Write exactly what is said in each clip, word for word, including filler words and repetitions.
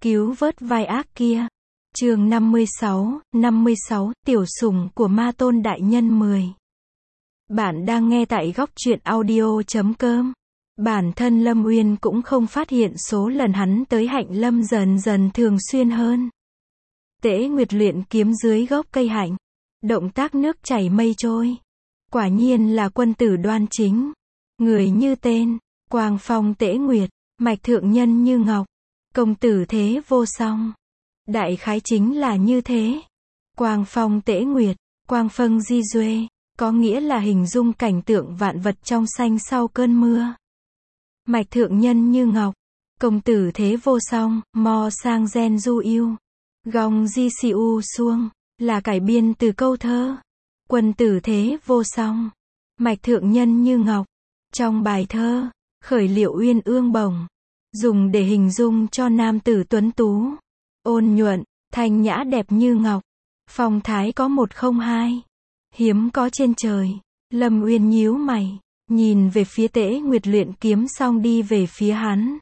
Cứu vớt vai ác kia. Chương năm mươi sáu, năm mươi sáu, tiểu sủng của ma tôn đại nhân mười. Bạn đang nghe tại góc truyện audio chấm com. Bản thân Lâm Uyên cũng không phát hiện số lần hắn tới Hạnh Lâm dần dần thường xuyên hơn. Tễ Nguyệt luyện kiếm dưới gốc cây hạnh. Động tác nước chảy mây trôi. Quả nhiên là quân tử đoan chính. Người như tên, Quang Phong Tễ Nguyệt, mạch thượng nhân như ngọc. Công tử thế vô song. Đại khái chính là như thế. Quang Phong Tễ Nguyệt, Quang Phâng Di Duê, có nghĩa là hình dung cảnh tượng vạn vật trong xanh sau cơn mưa. Mạch thượng nhân như ngọc, công tử thế vô song, mo sang gen du yêu. Gong di si u xuông, là cải biên từ câu thơ. Quân tử thế vô song, mạch thượng nhân như ngọc. Trong bài thơ, khởi liệu uyên ương bồng, dùng để hình dung cho nam tử tuấn tú, ôn nhuận, thanh nhã đẹp như ngọc. Phong thái có một không hai, hiếm có trên trời. Lâm Uyên nhíu mày, nhìn về phía Tễ Nguyệt luyện kiếm xong đi về phía hắn.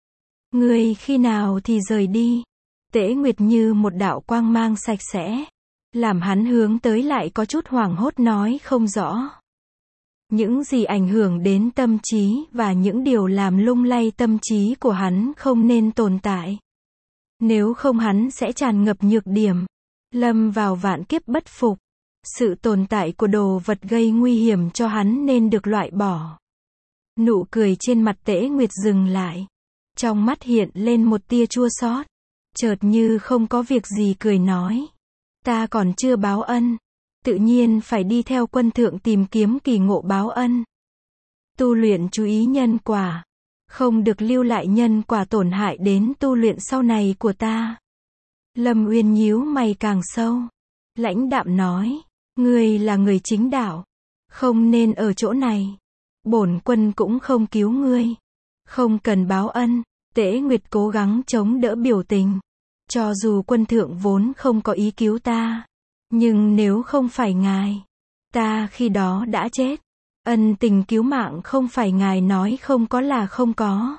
Ngươi khi nào thì rời đi? Tễ Nguyệt như một đạo quang mang sạch sẽ, làm hắn hướng tới lại có chút hoảng hốt nói không rõ. Những gì ảnh hưởng đến tâm trí và những điều làm lung lay tâm trí của hắn không nên tồn tại. Nếu không hắn sẽ tràn ngập nhược điểm, lâm vào vạn kiếp bất phục. Sự tồn tại của đồ vật gây nguy hiểm cho hắn nên được loại bỏ. Nụ cười trên mặt Tễ Nguyệt dừng lại. Trong mắt hiện lên một tia chua xót. Chợt như không có việc gì cười nói. Ta còn chưa báo ân. Tự nhiên phải đi theo quân thượng tìm kiếm kỳ ngộ báo ân. Tu luyện chú ý nhân quả. Không được lưu lại nhân quả tổn hại đến tu luyện sau này của ta. Lâm Uyên nhíu mày càng sâu. Lãnh đạm nói. Ngươi là người chính đạo. Không nên ở chỗ này. Bổn quân cũng không cứu ngươi. Không cần báo ân. Tễ Nguyệt cố gắng chống đỡ biểu tình. Cho dù quân thượng vốn không có ý cứu ta. Nhưng nếu không phải ngài, ta khi đó đã chết. Ân tình cứu mạng không phải ngài nói không có là không có.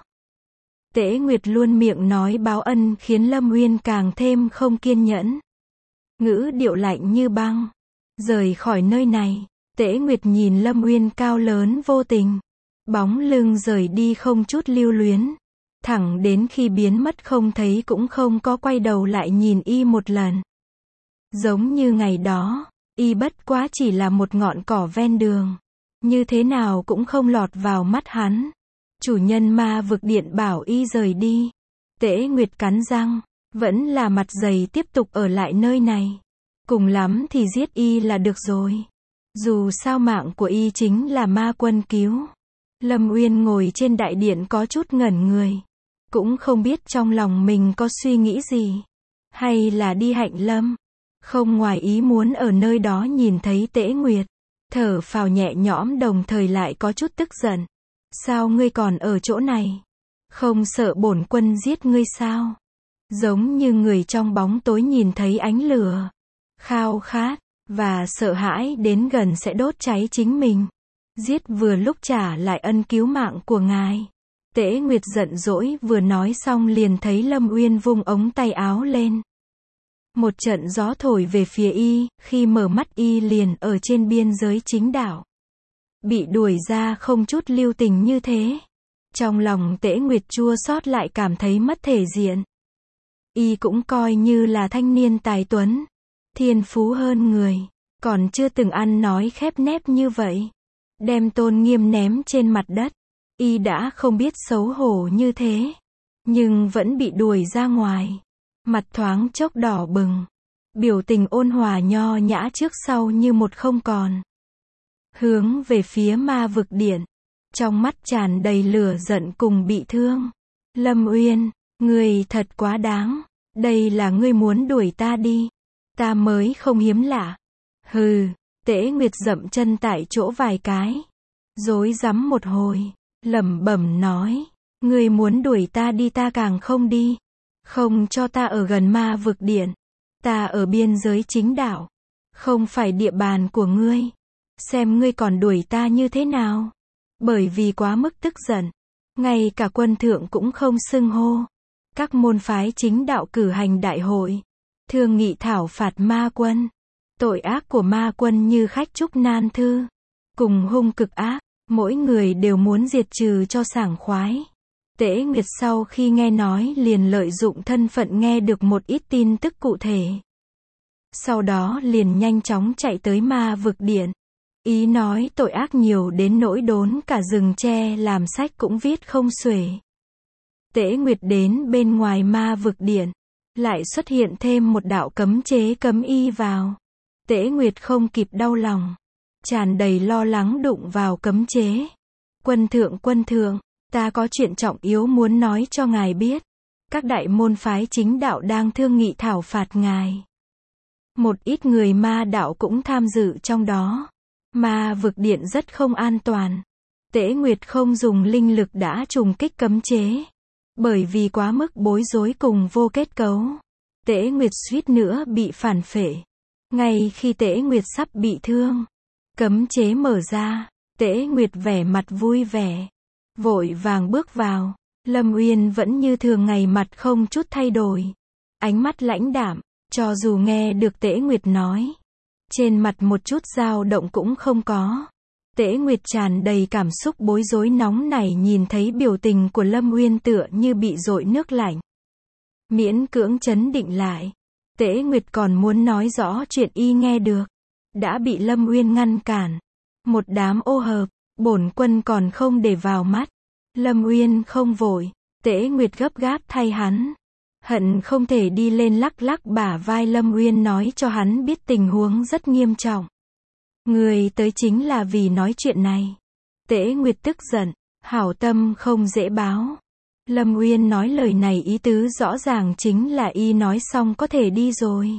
Tễ Nguyệt luôn miệng nói báo ân khiến Lâm Uyên càng thêm không kiên nhẫn. Ngữ điệu lạnh như băng. Rời khỏi nơi này, Tễ Nguyệt nhìn Lâm Uyên cao lớn vô tình. Bóng lưng rời đi không chút lưu luyến. Thẳng đến khi biến mất không thấy cũng không có quay đầu lại nhìn y một lần. Giống như ngày đó, y bất quá chỉ là một ngọn cỏ ven đường. Như thế nào cũng không lọt vào mắt hắn. Chủ nhân ma vực điện bảo y rời đi. Tễ Nguyệt cắn răng, vẫn là mặt dày tiếp tục ở lại nơi này. Cùng lắm thì giết y là được rồi. Dù sao mạng của y chính là ma quân cứu. Lâm Uyên ngồi trên đại điện có chút ngẩn người. Cũng không biết trong lòng mình có suy nghĩ gì. Hay là đi Hạnh Lâm. Không ngoài ý muốn ở nơi đó nhìn thấy Tễ Nguyệt. Thở phào nhẹ nhõm đồng thời lại có chút tức giận. Sao ngươi còn ở chỗ này? Không sợ bổn quân giết ngươi sao? Giống như người trong bóng tối nhìn thấy ánh lửa. Khao khát, và sợ hãi đến gần sẽ đốt cháy chính mình. Giết vừa lúc trả lại ân cứu mạng của ngài. Tễ Nguyệt giận dỗi vừa nói xong liền thấy Lâm Uyên vung ống tay áo lên. Một trận gió thổi về phía y, khi mở mắt y liền ở trên biên giới chính đạo. Bị đuổi ra không chút lưu tình như thế. Trong lòng Tễ Nguyệt chua xót lại cảm thấy mất thể diện. Y cũng coi như là thanh niên tài tuấn. Thiên phú hơn người. Còn chưa từng ăn nói khép nép như vậy. Đem tôn nghiêm ném trên mặt đất. Y đã không biết xấu hổ như thế. Nhưng vẫn bị đuổi ra ngoài. Mặt thoáng chốc đỏ bừng. Biểu tình ôn hòa nho nhã trước sau như một không còn. Hướng về phía ma vực điện. Trong mắt tràn đầy lửa giận cùng bị thương. Lâm Uyên, ngươi thật quá đáng. Đây là ngươi muốn đuổi ta đi. Ta mới không hiếm lạ. Hừ, Tễ Nguyệt dậm chân tại chỗ vài cái. Rối rắm một hồi, lẩm bẩm nói. Ngươi muốn đuổi ta đi ta càng không đi. Không cho ta ở gần ma vực điện. Ta ở biên giới chính đạo. Không phải địa bàn của ngươi. Xem ngươi còn đuổi ta như thế nào. Bởi vì quá mức tức giận. Ngay cả quân thượng cũng không xưng hô. Các môn phái chính đạo cử hành đại hội, thương nghị thảo phạt ma quân. Tội ác của ma quân như khách trúc nan thư, cùng hung cực ác, mỗi người đều muốn diệt trừ cho sảng khoái. Tễ Nguyệt sau khi nghe nói liền lợi dụng thân phận nghe được một ít tin tức cụ thể. Sau đó liền nhanh chóng chạy tới ma vực điện. Ý nói tội ác nhiều đến nỗi đốn cả rừng tre làm sách cũng viết không xuể. Tễ Nguyệt đến bên ngoài ma vực điện, lại xuất hiện thêm một đạo cấm chế cấm y vào. Tễ Nguyệt không kịp đau lòng, tràn đầy lo lắng đụng vào cấm chế. Quân thượng quân thượng, ta có chuyện trọng yếu muốn nói cho ngài biết. Các đại môn phái chính đạo đang thương nghị thảo phạt ngài. Một ít người ma đạo cũng tham dự trong đó. Ma vực điện rất không an toàn. Tễ Nguyệt không dùng linh lực đã trùng kích cấm chế. Bởi vì quá mức bối rối cùng vô kết cấu. Tễ Nguyệt suýt nữa bị phản phệ. Ngay khi Tễ Nguyệt sắp bị thương, cấm chế mở ra, Tễ Nguyệt vẻ mặt vui vẻ, vội vàng bước vào. Lâm Uyên vẫn như thường ngày, mặt không chút thay đổi, ánh mắt lãnh đạm, cho dù nghe được Tễ Nguyệt nói, trên mặt một chút dao động cũng không có. Tễ Nguyệt tràn đầy cảm xúc bối rối nóng nảy, nhìn thấy biểu tình của Lâm Uyên tựa như bị dội nước lạnh. Miễn cưỡng trấn định lại, Tễ Nguyệt còn muốn nói rõ chuyện y nghe được, đã bị Lâm Uyên ngăn cản. Một đám ô hợp, bổn quân còn không để vào mắt. Lâm Uyên không vội, Tễ Nguyệt gấp gáp thay hắn. Hận không thể đi lên lắc lắc bả vai Lâm Uyên, nói cho hắn biết tình huống rất nghiêm trọng. Người tới chính là vì nói chuyện này. Tễ Nguyệt tức giận, hảo tâm không dễ báo. Lâm Uyên nói lời này ý tứ rõ ràng chính là y nói xong có thể đi rồi.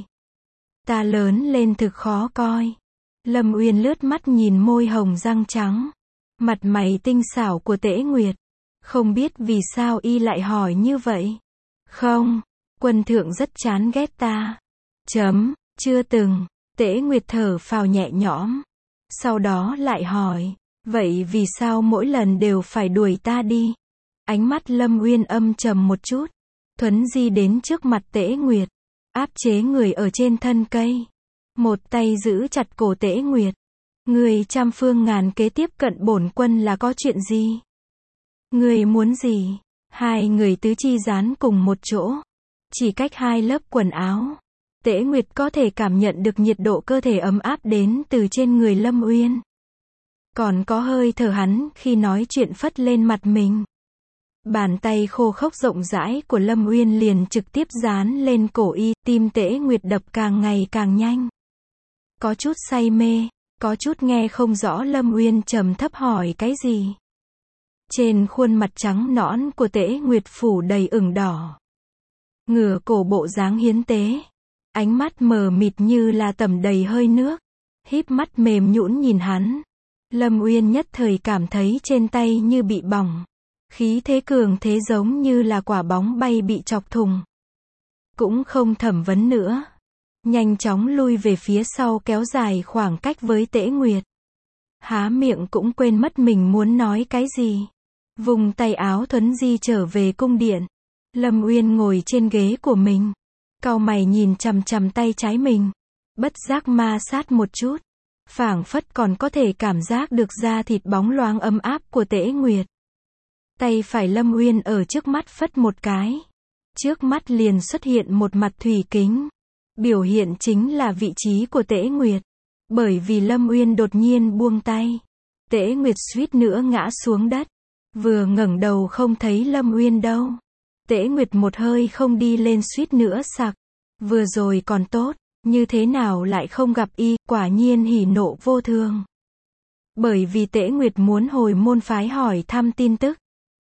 Ta lớn lên thực khó coi. Lâm Uyên lướt mắt nhìn môi hồng răng trắng, mặt mày tinh xảo của Tễ Nguyệt. Không biết vì sao y lại hỏi như vậy. Không, quân thượng rất chán ghét ta. Chấm, chưa từng. Tễ Nguyệt thở phào nhẹ nhõm. Sau đó lại hỏi, vậy vì sao mỗi lần đều phải đuổi ta đi? Ánh mắt Lâm Uyên âm trầm một chút, thuấn di đến trước mặt Tễ Nguyệt, áp chế người ở trên thân cây. Một tay giữ chặt cổ Tễ Nguyệt. Người trăm phương ngàn kế tiếp cận bổn quân là có chuyện gì? Người muốn gì? Hai người tứ chi dán cùng một chỗ, chỉ cách hai lớp quần áo. Tễ Nguyệt có thể cảm nhận được nhiệt độ cơ thể ấm áp đến từ trên người Lâm Uyên. Còn có hơi thở hắn khi nói chuyện phất lên mặt mình. Bàn tay khô khốc rộng rãi của Lâm Uyên liền trực tiếp dán lên cổ y, tim Tễ Nguyệt đập càng ngày càng nhanh. Có chút say mê, có chút nghe không rõ Lâm Uyên trầm thấp hỏi cái gì. Trên khuôn mặt trắng nõn của Tễ Nguyệt phủ đầy ửng đỏ. Ngửa cổ bộ dáng hiến tế. Ánh mắt mờ mịt như là tẩm đầy hơi nước. Híp mắt mềm nhũn nhìn hắn. Lâm Uyên nhất thời cảm thấy trên tay như bị bỏng. Khí thế cường thế giống như là quả bóng bay bị chọc thùng. Cũng không thẩm vấn nữa. Nhanh chóng lui về phía sau, kéo dài khoảng cách với Tễ Nguyệt. Há miệng cũng quên mất mình muốn nói cái gì. Vùng tay áo thuấn di trở về cung điện. Lâm Uyên ngồi trên ghế của mình, cau mày nhìn chằm chằm tay trái mình, bất giác ma sát một chút, phảng phất còn có thể cảm giác được da thịt bóng loáng ấm áp của Tễ Nguyệt. Tay phải Lâm Uyên ở trước mắt phất một cái, trước mắt liền xuất hiện một mặt thủy kính, biểu hiện chính là vị trí của Tễ Nguyệt. Bởi vì Lâm Uyên đột nhiên buông tay, Tễ Nguyệt suýt nữa ngã xuống đất, vừa ngẩng đầu không thấy Lâm Uyên đâu. Tễ Nguyệt một hơi không đi lên suýt nữa sặc. Vừa rồi còn tốt, như thế nào lại không gặp y, quả nhiên hỉ nộ vô thường. Bởi vì Tễ Nguyệt muốn hồi môn phái hỏi thăm tin tức,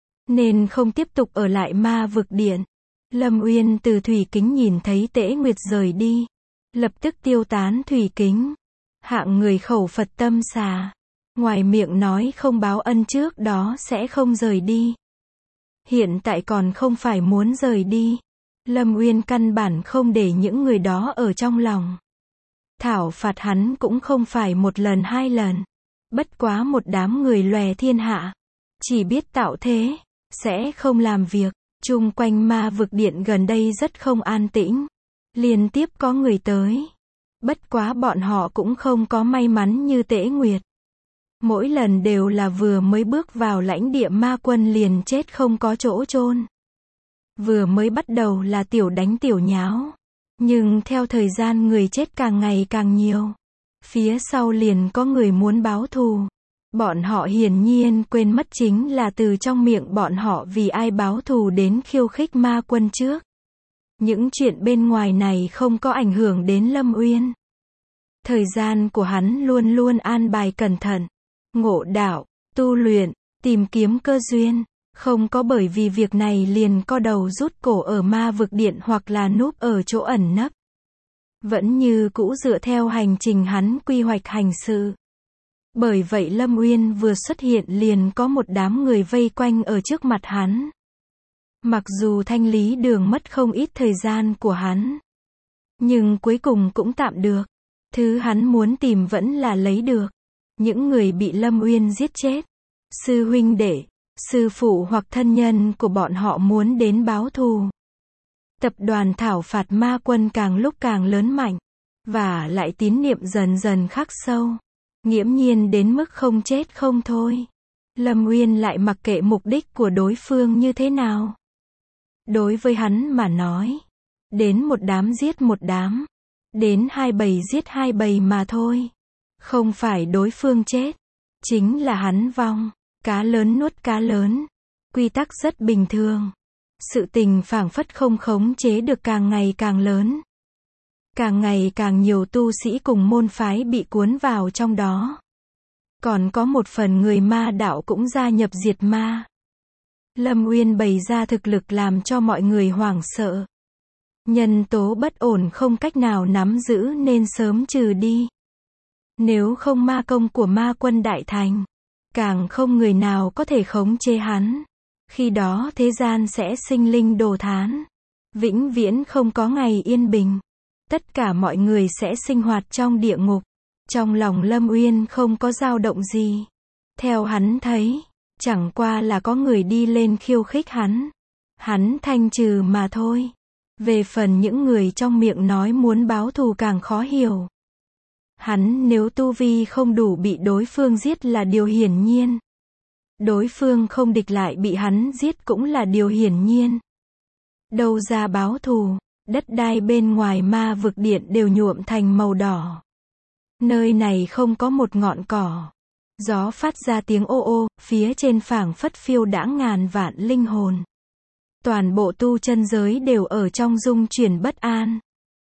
nên không tiếp tục ở lại ma vực điện. Lâm Uyên từ thủy kính nhìn thấy Tễ Nguyệt rời đi, lập tức tiêu tán thủy kính. Hạng người khẩu Phật tâm xà, ngoài miệng nói không báo ân trước đó sẽ không rời đi. Hiện tại còn không phải muốn rời đi. Lâm Uyên căn bản không để những người đó ở trong lòng. Thảo phạt hắn cũng không phải một lần hai lần. Bất quá một đám người lòe thiên hạ, chỉ biết tạo thế, sẽ không làm việc. Chung quanh ma vực điện gần đây rất không an tĩnh. Liên tiếp có người tới. Bất quá bọn họ cũng không có may mắn như Tễ Nguyệt. Mỗi lần đều là vừa mới bước vào lãnh địa ma quân liền chết không có chỗ chôn. Vừa mới bắt đầu là tiểu đánh tiểu nháo. Nhưng theo thời gian người chết càng ngày càng nhiều. Phía sau liền có người muốn báo thù. Bọn họ hiển nhiên quên mất chính là từ trong miệng bọn họ vì ai báo thù đến khiêu khích ma quân trước. Những chuyện bên ngoài này không có ảnh hưởng đến Lâm Uyên. Thời gian của hắn luôn luôn an bài cẩn thận. Ngộ đạo, tu luyện, tìm kiếm cơ duyên. Không có bởi vì việc này liền co đầu rút cổ ở ma vực điện hoặc là núp ở chỗ ẩn nấp. Vẫn như cũ dựa theo hành trình hắn quy hoạch hành sự. Bởi vậy Lâm Uyên vừa xuất hiện liền có một đám người vây quanh ở trước mặt hắn. Mặc dù thanh lý đường mất không ít thời gian của hắn. Nhưng cuối cùng cũng tạm được. Thứ hắn muốn tìm vẫn là lấy được. Những người bị Lâm Uyên giết chết. Sư huynh đệ, sư phụ hoặc thân nhân của bọn họ muốn đến báo thù. Tập đoàn thảo phạt ma quân càng lúc càng lớn mạnh. Và lại tín niệm dần dần khắc sâu. Nghiễm nhiên đến mức không chết không thôi. Lâm Uyên lại mặc kệ mục đích của đối phương như thế nào. Đối với hắn mà nói. Đến một đám giết một đám. Đến hai bầy giết hai bầy mà thôi. Không phải đối phương chết. Chính là hắn vong. Cá lớn nuốt cá lớn. Quy tắc rất bình thường. Sự tình phảng phất không khống chế được càng ngày càng lớn. Càng ngày càng nhiều tu sĩ cùng môn phái bị cuốn vào trong đó. Còn có một phần người ma đạo cũng gia nhập diệt ma. Lâm Uyên bày ra thực lực làm cho mọi người hoảng sợ. Nhân tố bất ổn không cách nào nắm giữ nên sớm trừ đi. Nếu không ma công của ma quân đại thành, càng không người nào có thể khống chế hắn. Khi đó thế gian sẽ sinh linh đồ thán. Vĩnh viễn không có ngày yên bình. Tất cả mọi người sẽ sinh hoạt trong địa ngục. Trong lòng Lâm Uyên không có dao động gì. Theo hắn thấy, chẳng qua là có người đi lên khiêu khích hắn. Hắn thanh trừ mà thôi. Về phần những người trong miệng nói muốn báo thù càng khó hiểu. Hắn nếu tu vi không đủ bị đối phương giết là điều hiển nhiên. Đối phương không địch lại bị hắn giết cũng là điều hiển nhiên. Đâu ra báo thù, đất đai bên ngoài ma vực điện đều nhuộm thành màu đỏ. Nơi này không có một ngọn cỏ. Gió phát ra tiếng ô ô, phía trên phảng phất phiêu đãng ngàn vạn linh hồn. Toàn bộ tu chân giới đều ở trong dung chuyển bất an.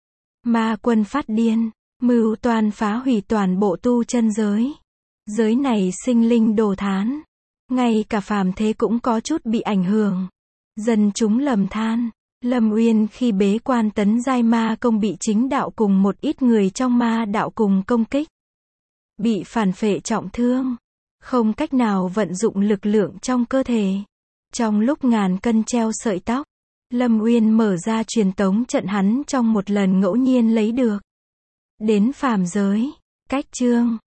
Ma quân phát điên, mưu toan phá hủy toàn bộ tu chân giới. Giới này sinh linh đồ thán. Ngay cả phàm thế cũng có chút bị ảnh hưởng. Dân chúng lầm than. Lâm Uyên khi bế quan tấn giai ma công bị chính đạo cùng một ít người trong ma đạo cùng công kích. Bị phản phệ trọng thương. Không cách nào vận dụng lực lượng trong cơ thể. Trong lúc ngàn cân treo sợi tóc, Lâm Uyên mở ra truyền tống trận hắn trong một lần ngẫu nhiên lấy được. Đến phàm giới, cách chương